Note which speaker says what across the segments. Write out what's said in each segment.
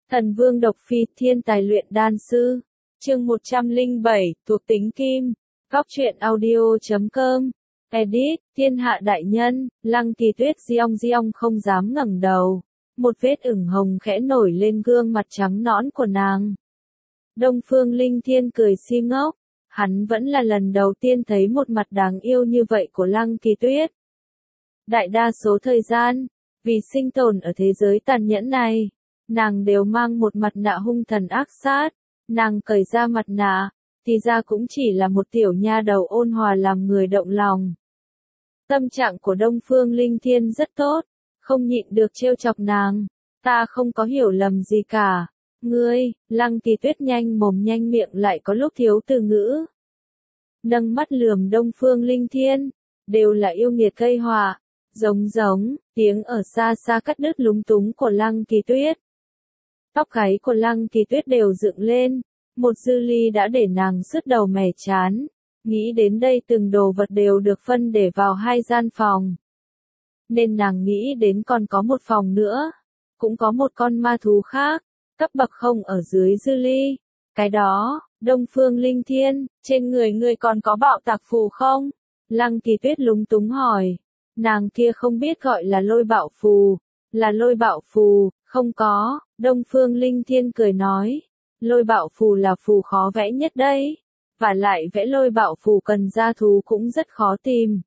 Speaker 1: Thần Vương Độc Phi, thiên tài luyện đan sư. Chương 107, thuộc tính kim. Góc truyện audio.com. Edit, thiên hạ đại nhân, Lăng Kỳ Tuyết Giong không dám ngẩng đầu. Một vết ửng hồng khẽ nổi lên gương mặt trắng nõn của nàng. Đông Phương Linh Thiên cười si ngốc. Hắn vẫn là lần đầu tiên thấy một mặt đáng yêu như vậy của Lăng Kỳ Tuyết. Đại đa số thời gian, vì sinh tồn ở thế giới tàn nhẫn này, nàng đều mang một mặt nạ hung thần ác sát. Nàng cởi ra mặt nạ, thì ra cũng chỉ là một tiểu nha đầu ôn hòa làm người động lòng. Tâm trạng của Đông Phương Linh Thiên rất tốt, không nhịn được trêu chọc nàng. Ta không có hiểu lầm gì cả. Ngươi, Lăng Kỳ Tuyết nhanh mồm nhanh miệng lại có lúc thiếu từ ngữ. Nâng mắt lườm Đông Phương Linh Thiên, đều là yêu nghiệt gây họa. Giống, tiếng ở xa xa cắt đứt lúng túng của Lăng Kỳ Tuyết. Tóc gáy của Lăng Kỳ Tuyết đều dựng lên, một dư ly đã để nàng sứt đầu mẻ chán. Nghĩ đến đây từng đồ vật đều được phân để vào hai gian phòng. Nên nàng nghĩ đến còn có một phòng nữa, cũng có một con ma thú khác, cấp bậc không ở dưới dư ly. Cái đó, Đông Phương Linh Thiên, trên người ngươi còn có bạo tạc phù không? Lăng Kỳ Tuyết lúng túng hỏi. Nàng kia không biết gọi là lôi bạo phù. Là lôi bạo phù, không có. Đông Phương Linh Thiên cười nói. Lôi bạo phù là phù khó vẽ nhất đấy. Và lại vẽ lôi bạo phù cần gia thú cũng rất khó tìm.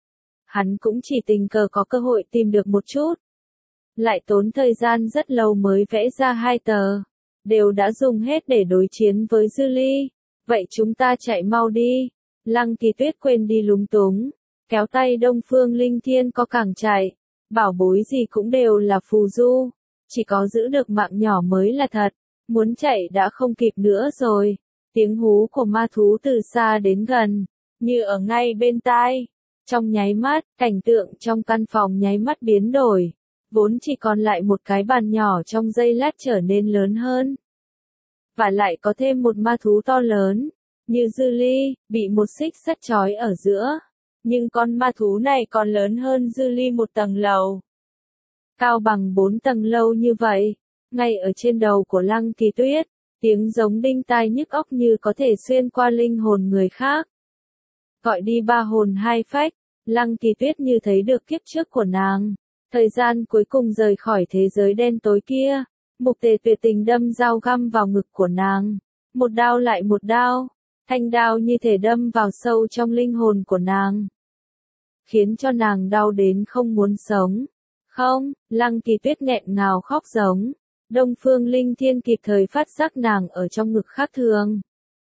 Speaker 1: Hắn cũng chỉ tình cờ có cơ hội tìm được một chút. Lại tốn thời gian rất lâu mới vẽ ra 2 tờ. Đều đã dùng hết để đối chiến với dư ly. Vậy chúng ta chạy mau đi. Lăng Kỳ Tuyết quên đi lúng túng. Kéo tay Đông Phương Linh Thiên có càng chạy. Bảo bối gì cũng đều là phù du. Chỉ có giữ được mạng nhỏ mới là thật. Muốn chạy đã không kịp nữa rồi. Tiếng hú của ma thú từ xa đến gần. Như ở ngay bên tai. Trong nháy mắt, cảnh tượng trong căn phòng nháy mắt biến đổi. Vốn chỉ còn lại một cái bàn nhỏ trong giây lát trở nên lớn hơn. Và lại có thêm một ma thú to lớn. Như dư ly, bị một xích sắt trói ở giữa. Nhưng con ma thú này còn lớn hơn dư ly 1 tầng lầu. Cao bằng 4 tầng lâu như vậy. Ngay ở trên đầu của Lăng Kỳ Tuyết, tiếng giống đinh tai nhức óc như có thể xuyên qua linh hồn người khác. Gọi đi 3 hồn 2 phách, Lăng Kỳ Tuyết như thấy được kiếp trước của nàng. Thời gian cuối cùng rời khỏi thế giới đen tối kia. Mục Tề tuyệt tình đâm dao găm vào ngực của nàng. Một đao lại một đao. Thanh đao như thể đâm vào sâu trong linh hồn của nàng. Khiến cho nàng đau đến không muốn sống. Không, Lăng Kỳ Tuyết nghẹn ngào khóc giống. Đông Phương Linh Thiên kịp thời phát giác nàng ở trong ngực khác thường.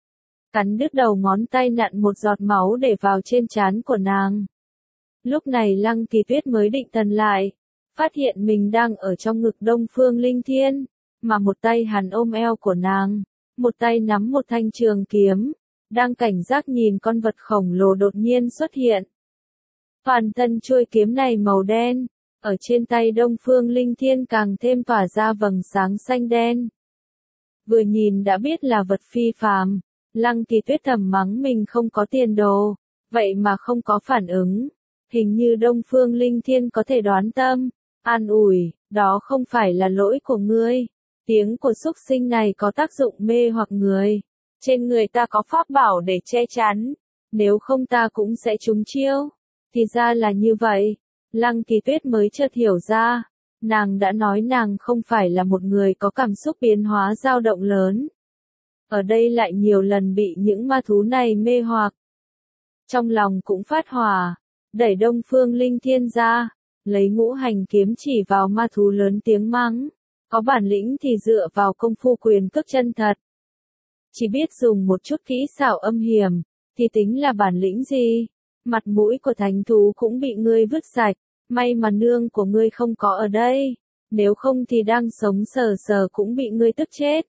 Speaker 1: Cắn đứt đầu ngón tay nặn một giọt máu để vào trên trán của nàng. Lúc này Lăng Kỳ Tuyết mới định thần lại. Phát hiện mình đang ở trong ngực Đông Phương Linh Thiên. Mà một tay hắn ôm eo của nàng. Một tay nắm một thanh trường kiếm. Đang cảnh giác nhìn con vật khổng lồ đột nhiên xuất hiện. Toàn thân chuôi kiếm này màu đen. Ở trên tay Đông Phương Linh Thiên càng thêm tỏa ra vầng sáng xanh đen. Vừa nhìn đã biết là vật phi phàm. Lăng Kỳ Tuyết thầm mắng mình không có tiền đồ. Vậy mà không có phản ứng. Hình như Đông Phương Linh Thiên có thể đoán tâm. An ủi, đó không phải là lỗi của ngươi. Tiếng của súc sinh này có tác dụng mê hoặc người. Trên người ta có pháp bảo để che chắn. Nếu không ta cũng sẽ trúng chiêu. Thì ra là như vậy. Lăng Kỳ Tuyết mới chợt hiểu ra. Nàng đã nói nàng không phải là một người có cảm xúc biến hóa dao động lớn. Ở đây lại nhiều lần bị những ma thú này mê hoặc. Trong lòng cũng phát hỏa. Đẩy Đông Phương Linh Thiên ra. Lấy ngũ hành kiếm chỉ vào ma thú lớn tiếng mắng. Có bản lĩnh thì dựa vào công phu quyền cước chân thật. Chỉ biết dùng một chút kỹ xảo âm hiểm. Thì tính là bản lĩnh gì? Mặt mũi của thánh thú cũng bị ngươi vứt sạch. May mà nương của ngươi không có ở đây. Nếu không thì đang sống sờ sờ cũng bị ngươi tức chết.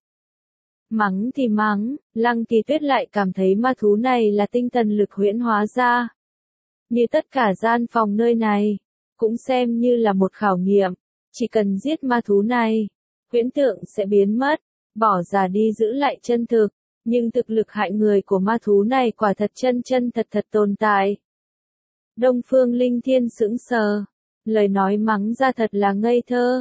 Speaker 1: Mắng thì mắng, Lăng Kỳ Tuyết lại cảm thấy ma thú này là tinh thần lực huyễn hóa ra. Như tất cả gian phòng nơi này, cũng xem như là một khảo nghiệm. Chỉ cần giết ma thú này, huyễn tượng sẽ biến mất, bỏ ra đi giữ lại chân thực. Nhưng thực lực hại người của ma thú này quả thật chân thật tồn tại. Đông Phương Linh Thiên sững sờ. Lời nói mắng ra thật là ngây thơ.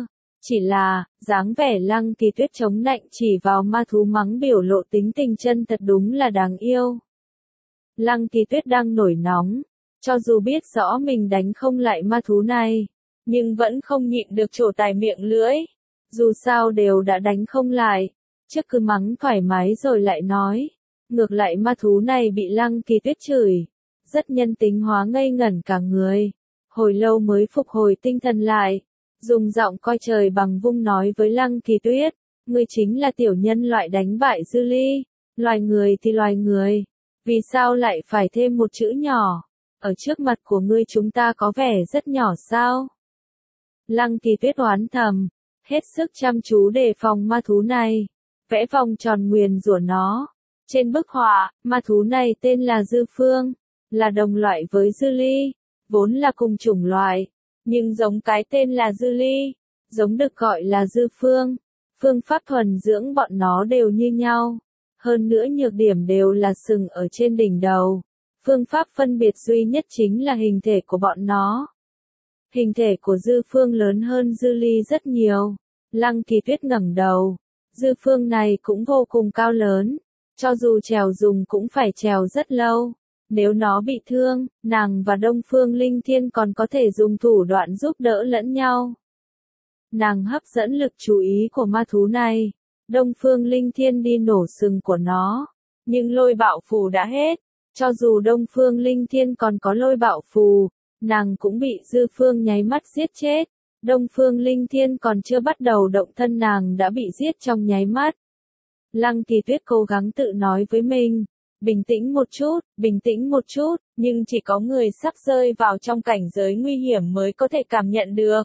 Speaker 1: Chỉ là, dáng vẻ Lăng Kỳ Tuyết chống nạnh chỉ vào ma thú mắng biểu lộ tính tình chân thật đúng là đáng yêu. Lăng Kỳ Tuyết đang nổi nóng, cho dù biết rõ mình đánh không lại ma thú này, nhưng vẫn không nhịn được trổ tài miệng lưỡi. Dù sao đều đã đánh không lại, trước cứ mắng thoải mái rồi lại nói. Ngược lại ma thú này bị Lăng Kỳ Tuyết chửi, rất nhân tính hóa ngây ngẩn cả người. Hồi lâu mới phục hồi tinh thần lại, dùng giọng coi trời bằng vung nói với Lăng Kỳ Tuyết, ngươi chính là tiểu nhân loại đánh bại Dư Ly, loài người thì loài người, vì sao lại phải thêm một chữ nhỏ, ở trước mặt của ngươi chúng ta có vẻ rất nhỏ sao? Lăng Kỳ Tuyết oán thầm, hết sức chăm chú đề phòng ma thú này, vẽ vòng tròn nguyền rủa nó. Trên bức họa, ma thú này tên là Dư Phương, là đồng loại với Dư Ly, vốn là cùng chủng loại, nhưng giống cái tên là Dư Ly, giống được gọi là Dư Phương. Phương pháp thuần dưỡng bọn nó đều như nhau, hơn nữa nhược điểm đều là sừng ở trên đỉnh đầu. Phương pháp phân biệt duy nhất chính là hình thể của bọn nó. Hình thể của Dư Phương lớn hơn Dư Ly rất nhiều. Lăng Kỳ Tuyết ngẩng đầu, Dư Phương này cũng vô cùng cao lớn, cho dù trèo dùng cũng phải trèo rất lâu. Nếu nó bị thương, nàng và Đông Phương Linh Thiên còn có thể dùng thủ đoạn giúp đỡ lẫn nhau. Nàng hấp dẫn lực chú ý của ma thú này. Đông Phương Linh Thiên đi nổ sừng của nó, nhưng lôi bạo phù đã hết. Cho dù Đông Phương Linh Thiên còn có lôi bạo phù, nàng cũng bị Dư Phương nháy mắt giết chết. Đông Phương Linh Thiên còn chưa bắt đầu động thân nàng đã bị giết trong nháy mắt. Lăng Kỳ Tuyết cố gắng tự nói với mình, bình tĩnh một chút, nhưng chỉ có người sắp rơi vào trong cảnh giới nguy hiểm mới có thể cảm nhận được.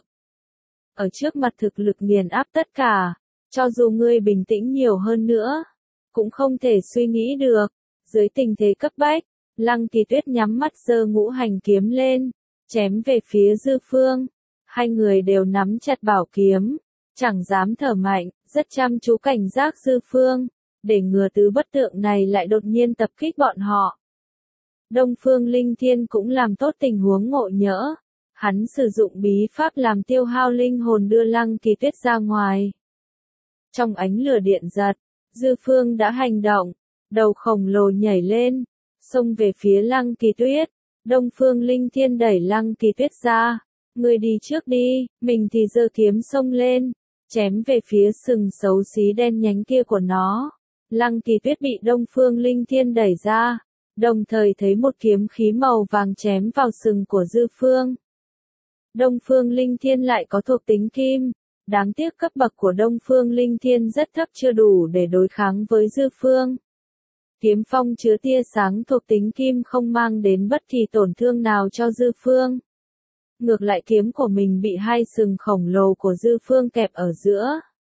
Speaker 1: Ở trước mặt thực lực nghiền áp tất cả, cho dù ngươi bình tĩnh nhiều hơn nữa, cũng không thể suy nghĩ được. Dưới tình thế cấp bách, Lăng Kỳ Tuyết nhắm mắt giơ ngũ hành kiếm lên, chém về phía Dư Phương. Hai người đều nắm chặt bảo kiếm, chẳng dám thở mạnh, rất chăm chú cảnh giác Dư Phương, để ngừa tứ bất tượng này lại đột nhiên tập kích bọn họ. Đông Phương Linh Thiên cũng làm tốt tình huống ngộ nhỡ, hắn sử dụng bí pháp làm tiêu hao linh hồn đưa Lăng Kỳ Tuyết ra ngoài. Trong ánh lửa điện giật, Dư Phương đã hành động, đầu khổng lồ nhảy lên, xông về phía Lăng Kỳ Tuyết. Đông Phương Linh Thiên đẩy Lăng Kỳ Tuyết ra, ngươi đi trước đi, mình thì giơ kiếm xông lên, chém về phía sừng xấu xí đen nhánh kia của nó. Lăng Kỳ Tuyết bị Đông Phương Linh Thiên đẩy ra, đồng thời thấy một kiếm khí màu vàng chém vào sừng của Dư Phương. Đông Phương Linh Thiên lại có thuộc tính kim, đáng tiếc cấp bậc của Đông Phương Linh Thiên rất thấp chưa đủ để đối kháng với Dư Phương. Kiếm phong chứa tia sáng thuộc tính kim không mang đến bất kỳ tổn thương nào cho Dư Phương. Ngược lại kiếm của mình bị hai sừng khổng lồ của Dư Phương kẹp ở giữa.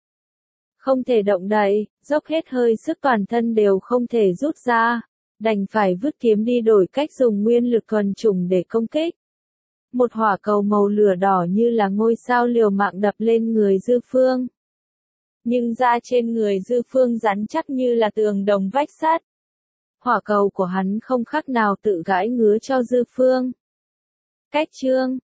Speaker 1: Không thể động đậy, dốc hết hơi sức toàn thân đều không thể rút ra, đành phải vứt kiếm đi đổi cách dùng nguyên lực thuần chủng để công kích. Một hỏa cầu màu lửa đỏ như là ngôi sao liều mạng đập lên người Dư Phương. Nhưng da trên người Dư Phương rắn chắc như là tường đồng vách sắt. Hỏa cầu của hắn không khác nào tự gãi ngứa cho Dư Phương. Cách chương